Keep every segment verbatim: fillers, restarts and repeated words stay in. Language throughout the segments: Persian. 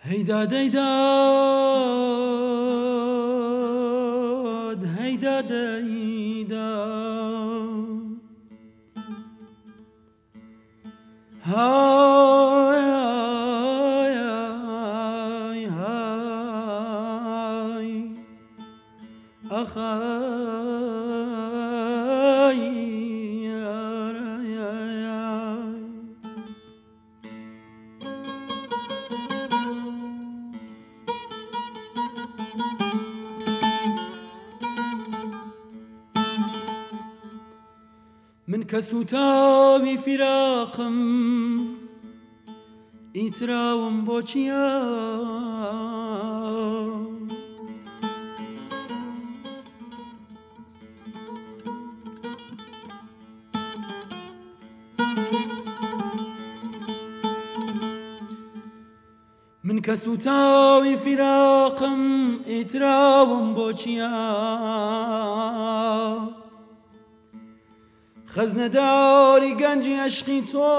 هيداد هيداد هيداد هيداد هاي هاي هاي أخاي يا رياي من كسوتاوي فراقم إتراوم بوچيا من كسوتاوي فراقم إتراوم بوچيا خزنه داری گنجی عشقی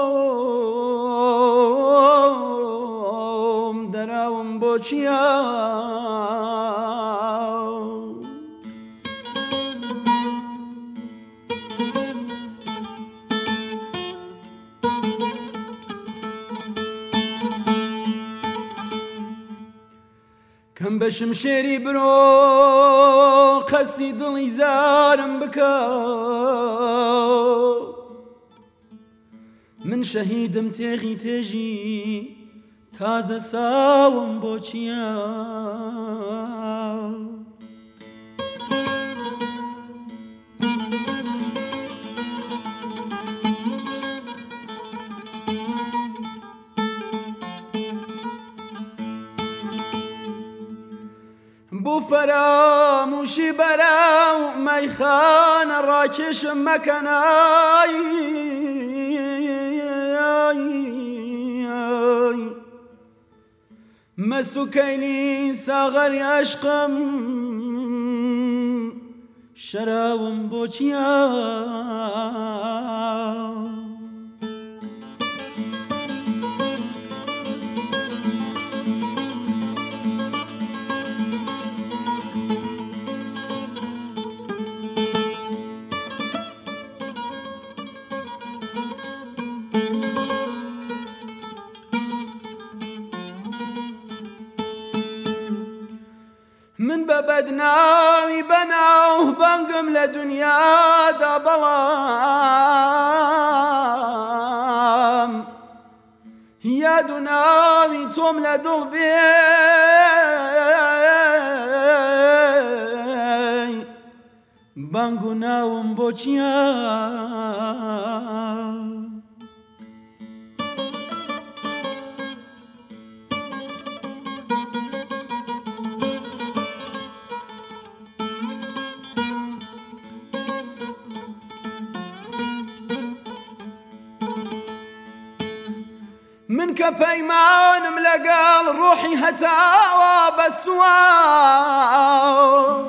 توم دراوم با چیا کم بشم شیری برو قصی دلی زارم بکا من شهيدم تيغي تجي تازه ساوم بوچيا بو فراموشي براو ميخان راكش مكناي مستو كيني ساغر عشقم شراوم بوچيا من ببدناوي بناوه بنقم لدنيا دا بلام يا دناوي توم لدلبي بنقو ناوم بوچيا من كبيمان ملقال روحي هتاوى بسوا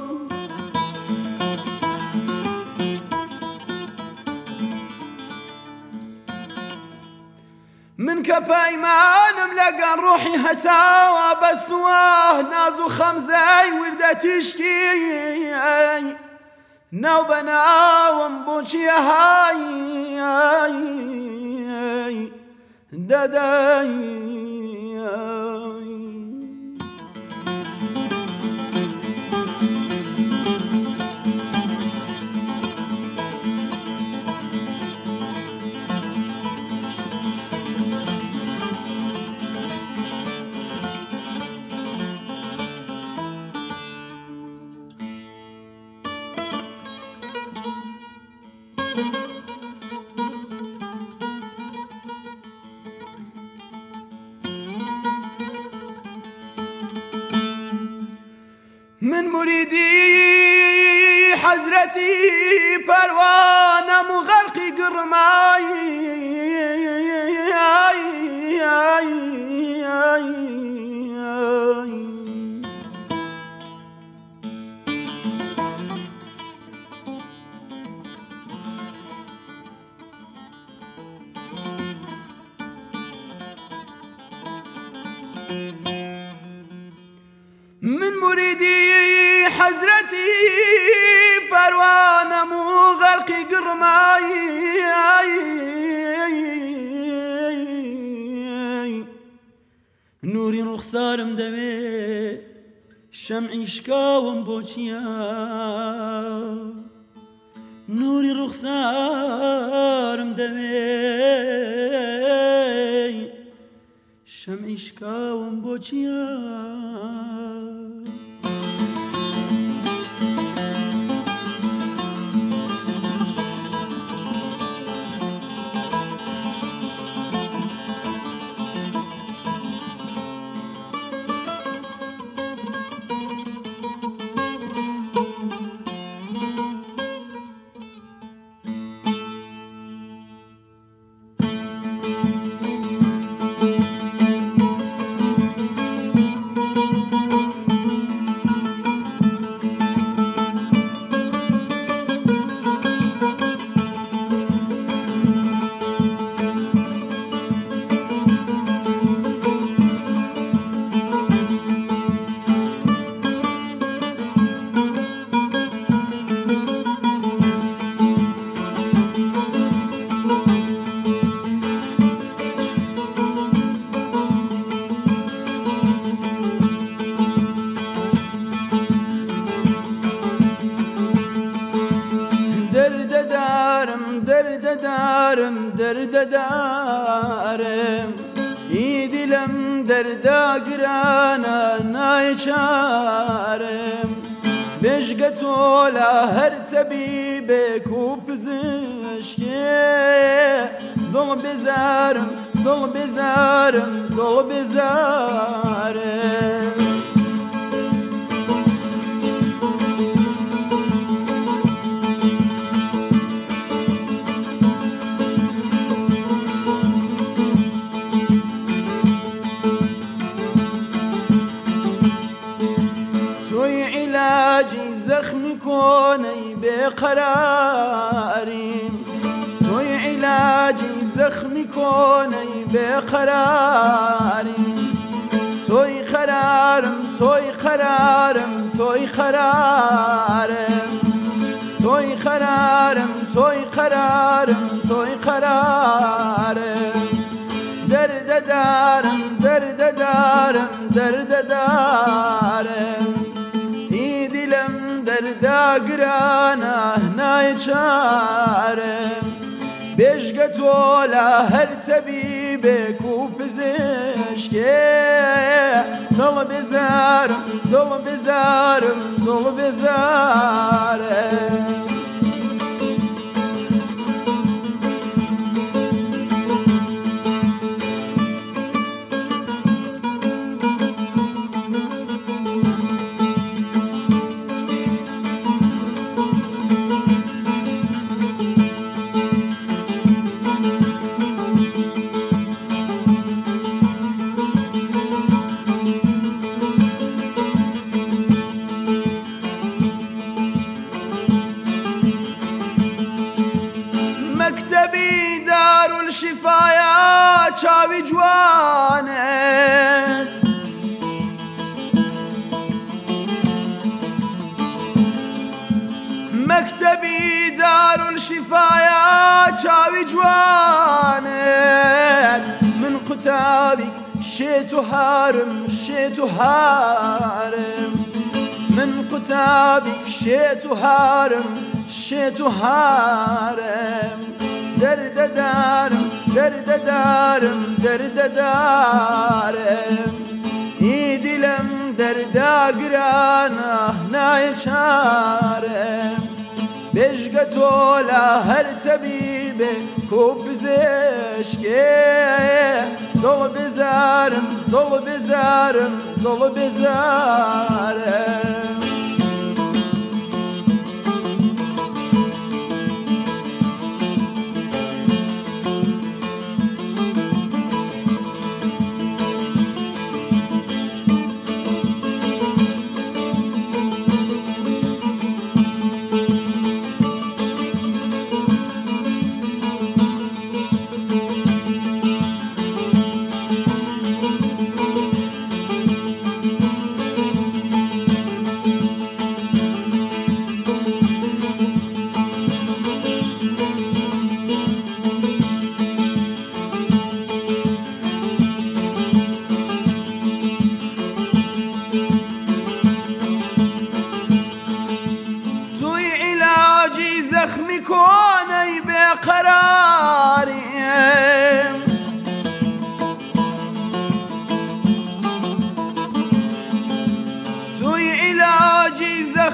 من كبيمان ملقال روحي هتاوى بسوا نازو خمزي ورده تشكي ناو بناوم بوشي هاي هاي داداي من مريدي حزرتي پروانه مغرقي قرماي من مريدي حزرتي پروانم و غرقی گرمایی نوری رخسارم دوی شمعی شکاوم بۆچیە نوری رخسارم دوی شمعی شکاوم بۆچیە درددارم درددارم ای دلم دردا گرانا نایچارم بشگە تۆ لە هەر تەبیبێک و پزیشکێ دڵ بێزارم دڵ بێزارم دڵ بێزارم زخمی کنی بقراریم توی علاجی زخمی کنی بقراریم توی قرارم توی قرارم توی قرارم توی قرارم توی قرارم توی قرارم درد دارم درد دارم درد دارم دردا گرانە نایچارم بێژگە تۆ لە هەر تەبیبێک و پزیشکێ دڵ بێزارم دڵ بێزارم دڵ بێزارم مكتبي دار الشفايا چاوی جوانت مكتبي دار الشفايا چاوی جوانت من قتابك شيت هارم شيت هارم من قتابك شيت هارم شيت هارم درد دارم درد دارم درد دارم ای دلم دردا گرانە نایچارم بێژگە تۆ لە هەر تەبیبێک و پزیشکێ دڵ بێزارم دڵ بێزارم دڵ بێزارم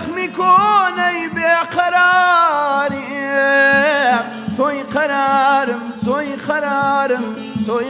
زخمی کنی بیقراریم توی قرارم توی قرارم توی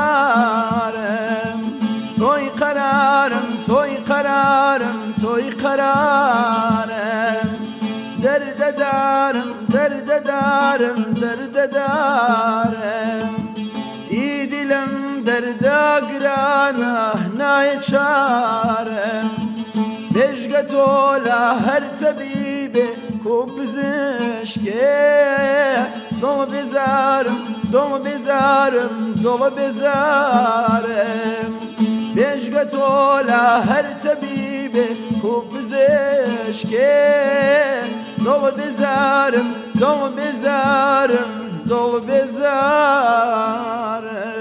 قرارم توی قرارم توی قرارم توی قرارم درد دارم درد دارم درد دارم ای دلم درد گرانه نایچارم بێژگە تۆ لە هەر تەبیبێ کۆ پزیشکێ دڵ بێزارم دڵ بێزارم دڵ بێزارم بێژگە تۆ لە هەر تەبیبێ کۆ پزیشکێ دڵ بێزارم دڵ بێزارم دڵ بێزارم